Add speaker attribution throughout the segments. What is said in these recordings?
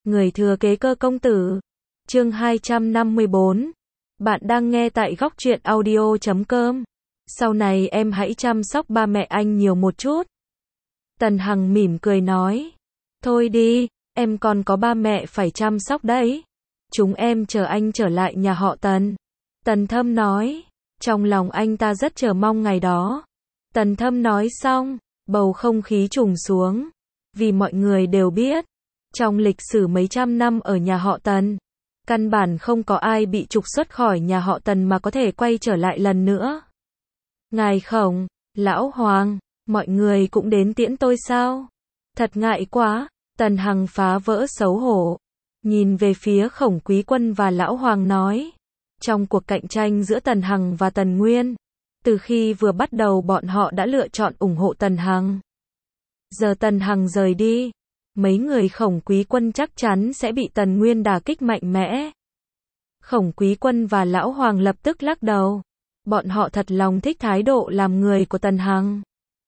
Speaker 1: Người thừa kế Cơ công tử. Chương 254. Bạn đang nghe tại góc truyện audio.com. Sau này em hãy chăm sóc ba mẹ anh nhiều một chút. Tần Hằng mỉm cười nói. Thôi đi, em còn có ba mẹ phải chăm sóc đấy. Chúng em chờ anh trở lại nhà họ Tần. Tần Thâm nói. Trong lòng anh ta rất chờ mong ngày đó. Tần Thâm nói xong, bầu không khí trùng xuống. Vì mọi người đều biết, trong lịch sử mấy trăm năm ở nhà họ Tần, căn bản không có ai bị trục xuất khỏi nhà họ Tần mà có thể quay trở lại lần nữa. Ngài Khổng, Lão Hoàng, mọi người cũng đến tiễn tôi sao? Thật ngại quá, Tần Hằng phá vỡ xấu hổ. Nhìn về phía Khổng Quý Quân và Lão Hoàng nói. Trong cuộc cạnh tranh giữa Tần Hằng và Tần Nguyên, từ khi vừa bắt đầu bọn họ đã lựa chọn ủng hộ Tần Hằng. Giờ Tần Hằng rời đi, mấy người Khổng Quý Quân chắc chắn sẽ bị Tần Nguyên đả kích mạnh mẽ. Khổng Quý Quân và Lão Hoàng lập tức lắc đầu. Bọn họ thật lòng thích thái độ làm người của Tần Hằng,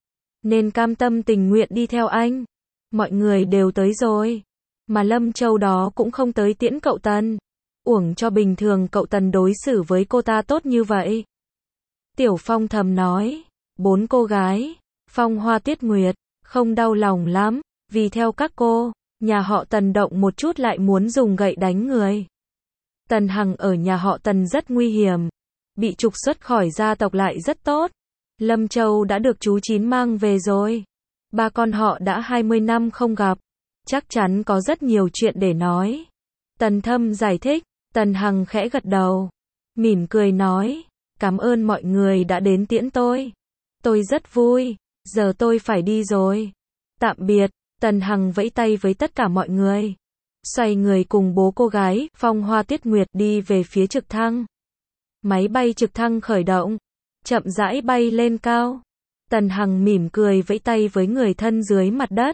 Speaker 1: nên cam tâm tình nguyện đi theo anh. Mọi người đều tới rồi, mà Lâm Châu đó cũng không tới tiễn cậu Tần. Uổng cho bình thường cậu Tần đối xử với cô ta tốt như vậy. Tiểu Phong thầm nói. 4 cô gái, Phong Hoa Tuyết Nguyệt, không đau lòng lắm, vì theo các cô, nhà họ Tần động một chút lại muốn dùng gậy đánh người. Tần Hằng ở nhà họ Tần rất nguy hiểm, bị trục xuất khỏi gia tộc lại rất tốt. Lâm Châu đã được chú Chín mang về rồi. Ba con họ đã 20 năm không gặp, chắc chắn có rất nhiều chuyện để nói. Tần Thâm giải thích. Tần Hằng khẽ gật đầu, mỉm cười nói, cảm ơn mọi người đã đến tiễn tôi. Tôi rất vui, giờ tôi phải đi rồi. Tạm biệt, Tần Hằng vẫy tay với tất cả mọi người. Xoay người cùng bố cô gái, Phong Hoa Tuyết Nguyệt đi về phía trực thăng. Máy bay trực thăng khởi động, chậm rãi bay lên cao. Tần Hằng mỉm cười vẫy tay với người thân dưới mặt đất.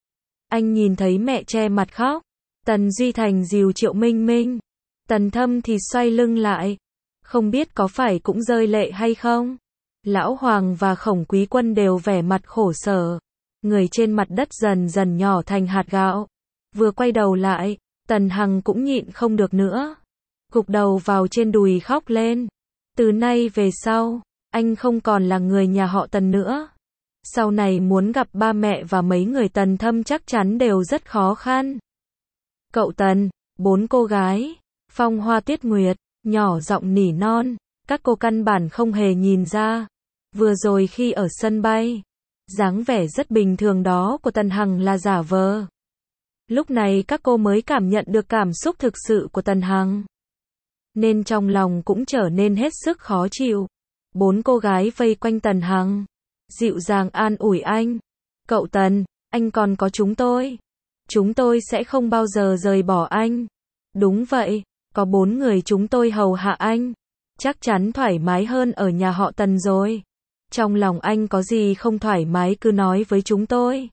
Speaker 1: Anh nhìn thấy mẹ che mặt khóc. Tần Duy Thành dìu Triệu Minh Minh. Tần Thâm thì xoay lưng lại, không biết có phải cũng rơi lệ hay không. Lão Hoàng và Khổng Quý Quân đều vẻ mặt khổ sở. Người trên mặt đất dần dần nhỏ thành hạt gạo. Vừa quay đầu lại, Tần Hằng cũng nhịn không được nữa, gục đầu vào trên đùi khóc lên. Từ nay về sau, anh không còn là người nhà họ Tần nữa. Sau này muốn gặp ba mẹ và mấy người Tần Thâm chắc chắn đều rất khó khăn. Cậu Tần, 4 cô gái, Phong Hoa Tuyết Nguyệt, nhỏ giọng nỉ non, các cô căn bản không hề nhìn ra. Vừa rồi khi ở sân bay, dáng vẻ rất bình thường đó của Tần Hằng là giả vờ. Lúc này các cô mới cảm nhận được cảm xúc thực sự của Tần Hằng, nên trong lòng cũng trở nên hết sức khó chịu. 4 cô gái vây quanh Tần Hằng, dịu dàng an ủi anh. Cậu Tần, anh còn có chúng tôi. Chúng tôi sẽ không bao giờ rời bỏ anh. Đúng vậy, có 4 người chúng tôi hầu hạ anh. Chắc chắn thoải mái hơn ở nhà họ Tần rồi. Trong lòng anh có gì không thoải mái cứ nói với chúng tôi.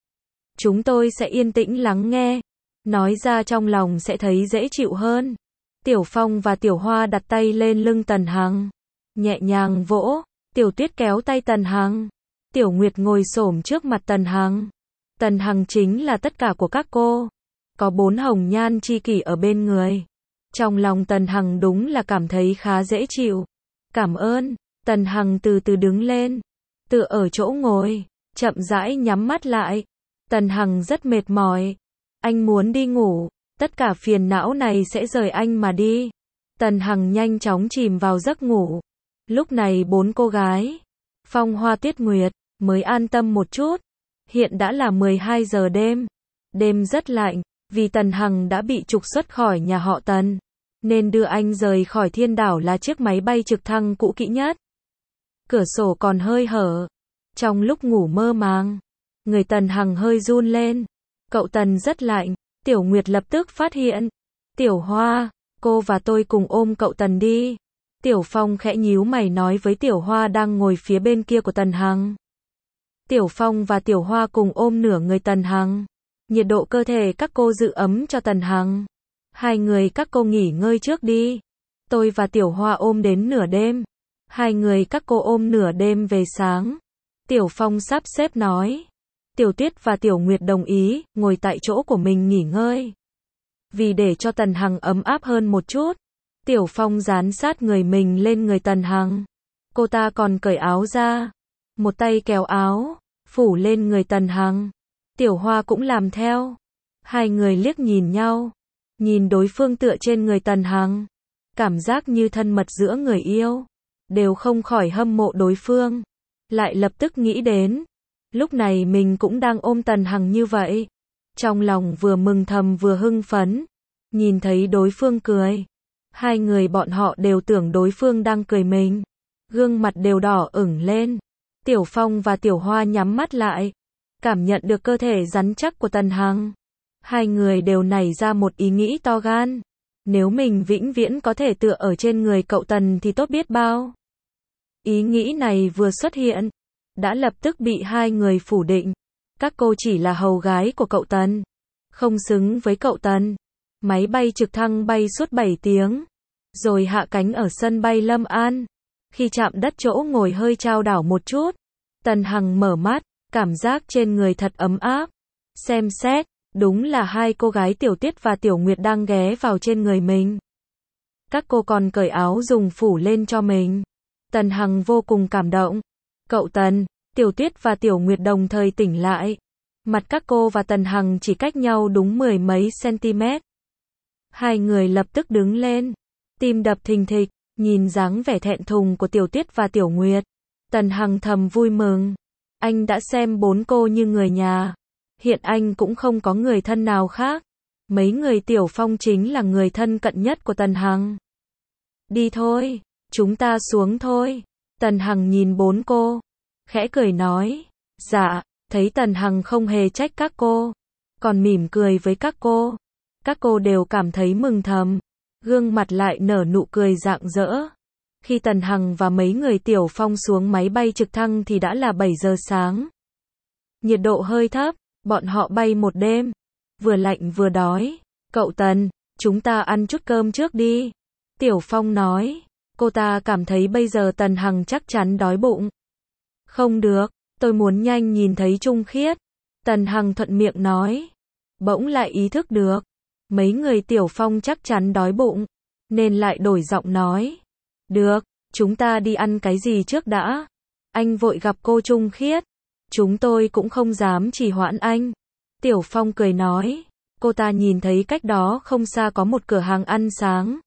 Speaker 1: Chúng tôi sẽ yên tĩnh lắng nghe. Nói ra trong lòng sẽ thấy dễ chịu hơn. Tiểu Phong và Tiểu Hoa đặt tay lên lưng Tần Hằng, nhẹ nhàng vỗ. Tiểu Tuyết kéo tay Tần Hằng. Tiểu Nguyệt ngồi xổm trước mặt Tần Hằng. Tần Hằng chính là tất cả của các cô. Có 4 hồng nhan chi kỷ ở bên người. Trong lòng Tần Hằng đúng là cảm thấy khá dễ chịu. Cảm ơn. Tần Hằng từ từ đứng lên, tựa ở chỗ ngồi, chậm rãi nhắm mắt lại. Tần Hằng rất mệt mỏi. Anh muốn đi ngủ. Tất cả phiền não này sẽ rời anh mà đi. Tần Hằng nhanh chóng chìm vào giấc ngủ. Lúc này 4 cô gái, Phong Hoa Tuyết Nguyệt, mới an tâm một chút. Hiện đã là 12 giờ đêm. Đêm rất lạnh, vì Tần Hằng đã bị trục xuất khỏi nhà họ Tần, nên đưa anh rời khỏi Thiên Đảo là chiếc máy bay trực thăng cũ kỹ nhất. Cửa sổ còn hơi hở. Trong lúc ngủ mơ màng, người Tần Hằng hơi run lên. Cậu Tần rất lạnh. Tiểu Nguyệt lập tức phát hiện. Tiểu Hoa, cô và tôi cùng ôm cậu Tần đi. Tiểu Phong khẽ nhíu mày nói với Tiểu Hoa đang ngồi phía bên kia của Tần Hằng. Tiểu Phong và Tiểu Hoa cùng ôm nửa người Tần Hằng. Nhiệt độ cơ thể các cô giữ ấm cho Tần Hằng. Hai người các cô nghỉ ngơi trước đi. Tôi và Tiểu Hoa ôm đến nửa đêm. Hai người các cô ôm nửa đêm về sáng. Tiểu Phong sắp xếp nói. Tiểu Tuyết và Tiểu Nguyệt đồng ý, ngồi tại chỗ của mình nghỉ ngơi. Vì để cho Tần Hằng ấm áp hơn một chút, Tiểu Phong dán sát người mình lên người Tần Hằng. Cô ta còn cởi áo ra, một tay kéo áo, phủ lên người Tần Hằng. Tiểu Hoa cũng làm theo. Hai người liếc nhìn nhau, nhìn đối phương tựa trên người Tần Hằng, cảm giác như thân mật giữa người yêu, đều không khỏi hâm mộ đối phương. Lại lập tức nghĩ đến, lúc này mình cũng đang ôm Tần Hằng như vậy. Trong lòng vừa mừng thầm vừa hưng phấn, nhìn thấy đối phương cười. Hai người bọn họ đều tưởng đối phương đang cười mình, gương mặt đều đỏ ửng lên. Tiểu Phong và Tiểu Hoa nhắm mắt lại, cảm nhận được cơ thể rắn chắc của Tần Hằng. Hai người đều nảy ra một ý nghĩ to gan. Nếu mình vĩnh viễn có thể tựa ở trên người cậu Tần thì tốt biết bao. Ý nghĩ này vừa xuất hiện, đã lập tức bị hai người phủ định. Các cô chỉ là hầu gái của cậu Tần, không xứng với cậu Tần. Máy bay trực thăng bay suốt 7 tiếng, rồi hạ cánh ở sân bay Lâm An. Khi chạm đất chỗ ngồi hơi chao đảo một chút, Tần Hằng mở mắt, cảm giác trên người thật ấm áp. Xem xét, đúng là hai cô gái Tiểu Tuyết và Tiểu Nguyệt đang ghé vào trên người mình. Các cô còn cởi áo dùng phủ lên cho mình. Tần Hằng vô cùng cảm động. Cậu Tần, Tiểu Tuyết và Tiểu Nguyệt đồng thời tỉnh lại. Mặt các cô và Tần Hằng chỉ cách nhau đúng 10 mấy cm. Hai người lập tức đứng lên, tim đập thình thịch, nhìn dáng vẻ thẹn thùng của Tiểu Tuyết và Tiểu Nguyệt. Tần Hằng thầm vui mừng. Anh đã xem bốn cô như người nhà. Hiện anh cũng không có người thân nào khác. Mấy người Tiểu Phong chính là người thân cận nhất của Tần Hằng. Đi thôi, chúng ta xuống thôi. Tần Hằng nhìn bốn cô, khẽ cười nói. Dạ, thấy Tần Hằng không hề trách các cô, còn mỉm cười với các cô. Các cô đều cảm thấy mừng thầm, gương mặt lại nở nụ cười rạng rỡ. Khi Tần Hằng và mấy người Tiểu Phong xuống máy bay trực thăng thì đã là 7 giờ sáng. Nhiệt độ hơi thấp, bọn họ bay một đêm, vừa lạnh vừa đói. Cậu Tần, chúng ta ăn chút cơm trước đi. Tiểu Phong nói, cô ta cảm thấy bây giờ Tần Hằng chắc chắn đói bụng. Không được, tôi muốn nhanh nhìn thấy Trung Khiết. Tần Hằng thuận miệng nói, bỗng lại ý thức được. Mấy người Tiểu Phong chắc chắn đói bụng, nên lại đổi giọng nói. Được, chúng ta đi ăn cái gì trước đã. Anh vội gặp cô Trung Khiết. Chúng tôi cũng không dám trì hoãn anh. Tiểu Phong cười nói. Cô ta nhìn thấy cách đó không xa có một cửa hàng ăn sáng,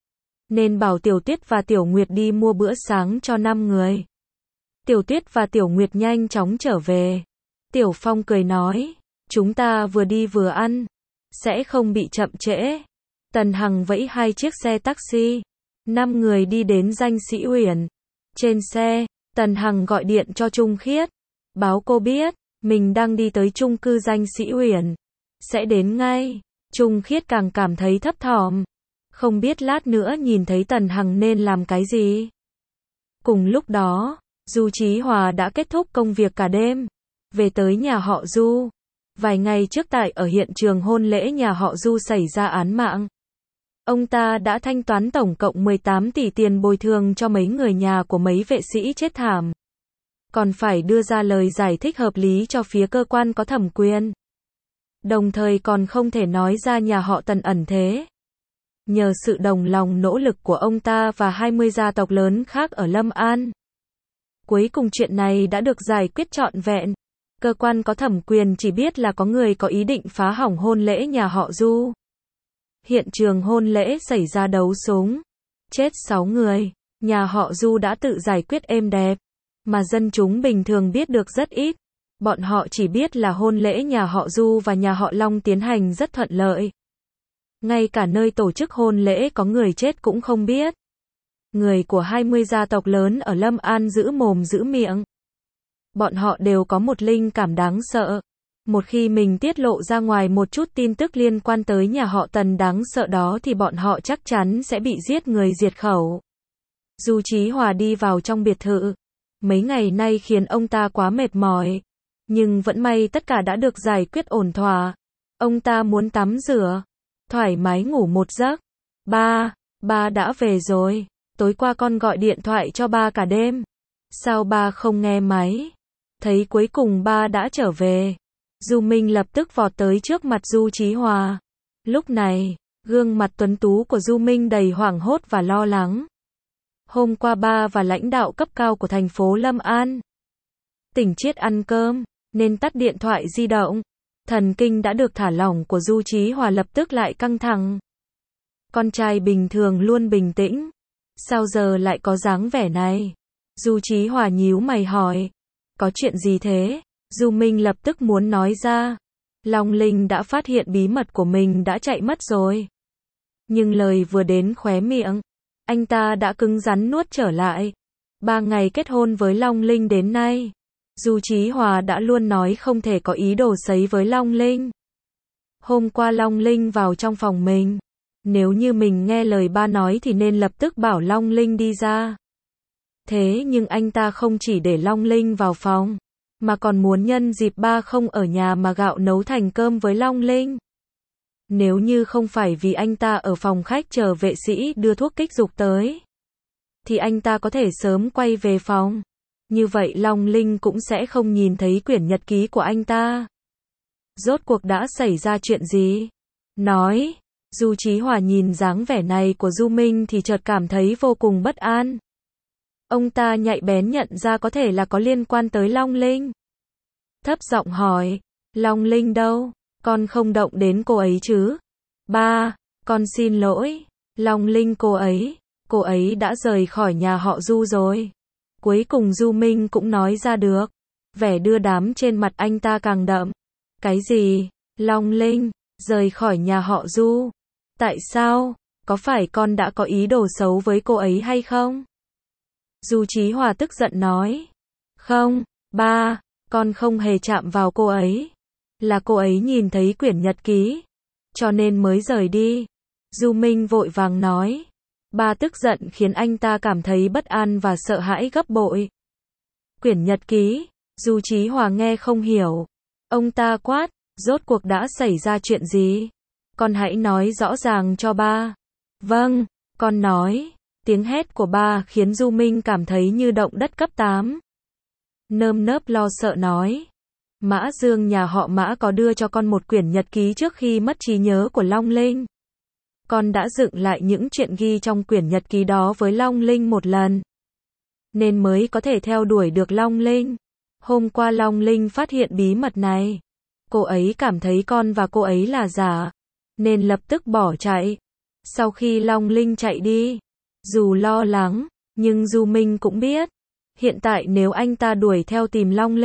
Speaker 1: nên bảo Tiểu Tuyết và Tiểu Nguyệt đi mua bữa sáng cho 5 người. Tiểu Tuyết và Tiểu Nguyệt nhanh chóng trở về. Tiểu Phong cười nói, chúng ta vừa đi vừa ăn, sẽ không bị chậm trễ. Tần Hằng vẫy 2 chiếc xe taxi. 5 người đi đến Danh Sĩ Uyển. Trên xe, Tần Hằng gọi điện cho Trung Khiết, báo cô biết mình đang đi tới chung cư Danh Sĩ Uyển, sẽ đến ngay. Trung Khiết càng cảm thấy thấp thỏm, không biết lát nữa nhìn thấy Tần Hằng nên làm cái gì. Cùng lúc đó, Du Chí Hòa đã kết thúc công việc cả đêm, về tới nhà họ Du. Vài ngày trước tại ở hiện trường hôn lễ nhà họ Du xảy ra án mạng. Ông ta đã thanh toán tổng cộng 18 tỷ tiền bồi thường cho mấy người nhà của mấy vệ sĩ chết thảm. Còn phải đưa ra lời giải thích hợp lý cho phía cơ quan có thẩm quyền. Đồng thời còn không thể nói ra nhà họ Tần ẩn thế. Nhờ sự đồng lòng nỗ lực của ông ta và 20 gia tộc lớn khác ở Lâm An, cuối cùng chuyện này đã được giải quyết trọn vẹn. Cơ quan có thẩm quyền chỉ biết là có người có ý định phá hỏng hôn lễ nhà họ Du. Hiện trường hôn lễ xảy ra đấu súng, chết 6 người. Nhà họ Du đã tự giải quyết êm đẹp, mà dân chúng bình thường biết được rất ít. Bọn họ chỉ biết là hôn lễ nhà họ Du và nhà họ Long tiến hành rất thuận lợi. Ngay cả nơi tổ chức hôn lễ có người chết cũng không biết. Người của 20 gia tộc lớn ở Lâm An giữ mồm giữ miệng. Bọn họ đều có một linh cảm đáng sợ. Một khi mình tiết lộ ra ngoài một chút tin tức liên quan tới nhà họ Tần đáng sợ đó thì bọn họ chắc chắn sẽ bị giết người diệt khẩu. Du Chí Hòa đi vào trong biệt thự. Mấy ngày nay khiến ông ta quá mệt mỏi. Nhưng vẫn may tất cả đã được giải quyết ổn thỏa. Ông ta muốn tắm rửa, thoải mái ngủ một giấc. Ba đã về rồi. Tối qua con gọi điện thoại cho ba cả đêm. Sao ba không nghe máy? Thấy cuối cùng ba đã trở về. Du Minh lập tức vọt tới trước mặt Du Chí Hòa. Lúc này, Gương mặt tuấn tú của Du Minh đầy hoảng hốt và lo lắng. Hôm qua ba và lãnh đạo cấp cao của thành phố Lâm An tỉnh Chiết ăn cơm, nên tắt điện thoại di động. Thần kinh đã được thả lỏng của Du Chí Hòa lập tức lại căng thẳng. Con trai bình thường luôn bình tĩnh, sao giờ lại có dáng vẻ này? Du Chí Hòa nhíu mày hỏi, có chuyện gì thế? Du Minh lập tức muốn nói ra. Long Linh đã phát hiện bí mật của mình đã chạy mất rồi. Nhưng lời vừa đến khóe miệng, anh ta đã cứng rắn nuốt trở lại. 3 ngày kết hôn với Long Linh đến nay, Du Chí Hòa đã luôn nói không thể có ý đồ sấy với Long Linh. Hôm qua Long Linh vào trong phòng mình. Nếu như mình nghe lời ba nói thì nên lập tức bảo Long Linh đi ra. Thế nhưng anh ta không chỉ để Long Linh vào phòng, mà còn muốn nhân dịp ba không ở nhà mà gạo nấu thành cơm với Long Linh. Nếu như không phải vì anh ta ở phòng khách chờ vệ sĩ đưa thuốc kích dục tới, thì anh ta có thể sớm quay về phòng. Như vậy Long Linh cũng sẽ không nhìn thấy quyển nhật ký của anh ta. Rốt cuộc đã xảy ra chuyện gì? Nói. Du Chí Hòa nhìn dáng vẻ này của Du Minh thì chợt cảm thấy vô cùng bất an. Ông ta nhạy bén nhận ra có thể là có liên quan tới Long Linh. Thấp giọng hỏi, Long Linh đâu? Con không động đến cô ấy chứ? Ba, con xin lỗi. Long Linh cô ấy đã rời khỏi nhà họ Du rồi. Cuối cùng Du Minh cũng nói ra được. Vẻ đưa đám trên mặt anh ta càng đậm. Cái gì? Long Linh rời khỏi nhà họ Du? Tại sao? Có phải con đã có ý đồ xấu với cô ấy hay không? Du Chí Hòa tức giận nói. Không, ba, con không hề chạm vào cô ấy. Là cô ấy nhìn thấy quyển nhật ký, cho nên mới rời đi. Du Minh vội vàng nói. Ba tức giận khiến anh ta cảm thấy bất an và sợ hãi gấp bội. Quyển nhật ký, Du Chí Hòa nghe không hiểu. Ông ta quát, rốt cuộc đã xảy ra chuyện gì? Con hãy nói rõ ràng cho ba. Vâng, con nói. Tiếng hét của ba khiến Du Minh cảm thấy như động đất cấp 8. Nơm nớp lo sợ nói. Mã Dương nhà họ Mã có đưa cho con một quyển nhật ký trước khi mất trí nhớ của Long Linh. Con đã dựng lại những chuyện ghi trong quyển nhật ký đó với Long Linh một lần, nên mới có thể theo đuổi được Long Linh. Hôm qua Long Linh phát hiện bí mật này. Cô ấy cảm thấy con và cô ấy là giả, nên lập tức bỏ chạy. Sau khi Long Linh chạy đi, dù lo lắng, nhưng Du Minh cũng biết, hiện tại nếu anh ta đuổi theo tìm Long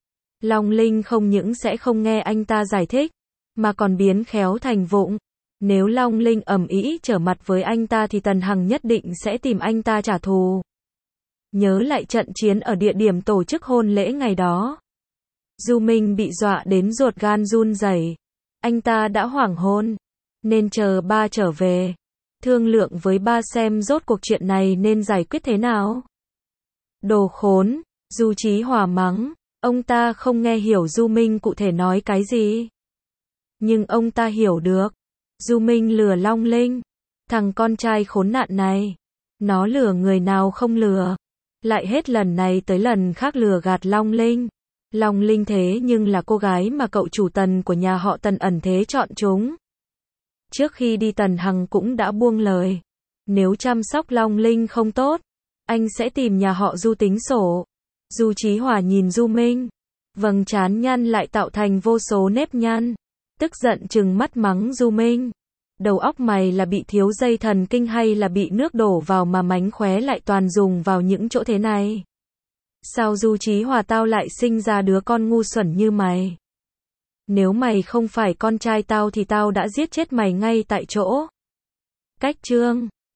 Speaker 1: Linh không những sẽ không nghe anh ta giải thích, mà còn biến khéo thành vụng. Nếu Long Linh ầm ĩ trở mặt với anh ta thì Tần Hằng nhất định sẽ tìm anh ta trả thù. Nhớ lại trận chiến ở địa điểm tổ chức hôn lễ ngày đó. Du Minh bị dọa đến ruột gan run rẩy. Anh ta đã hoảng hôn, nên chờ ba trở về, thương lượng với ba xem rốt cuộc chuyện này nên giải quyết thế nào. Đồ khốn, Du Chí Hòa mắng, ông ta không nghe hiểu Du Minh cụ thể nói cái gì. Nhưng ông ta hiểu được, Du Minh lừa Long Linh, thằng con trai khốn nạn này, nó lừa người nào không lừa, lại hết lần này tới lần khác lừa gạt Long Linh. Long Linh thế nhưng là cô gái mà cậu chủ Tần của nhà họ Tần ẩn thế chọn chúng. Trước khi đi Tần Hằng cũng đã buông lời, nếu chăm sóc Long Linh không tốt, anh sẽ tìm nhà họ Du tính sổ. Du Chí Hòa nhìn Du Minh, vầng trán nhăn lại tạo thành vô số nếp nhăn, tức giận trừng mắt mắng Du Minh. Đầu óc mày là bị thiếu dây thần kinh hay là bị nước đổ vào mà mánh khóe lại toàn dùng vào những chỗ thế này? Sao Du Chí Hòa tao lại sinh ra đứa con ngu xuẩn như mày? Nếu mày không phải con trai tao thì tao đã giết chết mày ngay tại chỗ. Cách chương